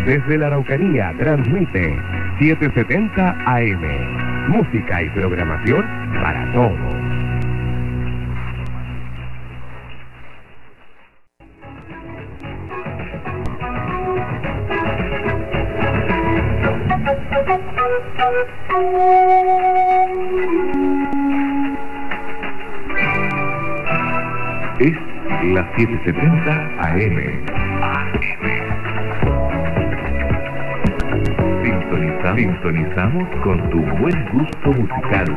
Desde la Araucanía transmite 770 AM. Música y programación para todos. Es las 770 AM. Sintonizamos con tu buen gusto musical.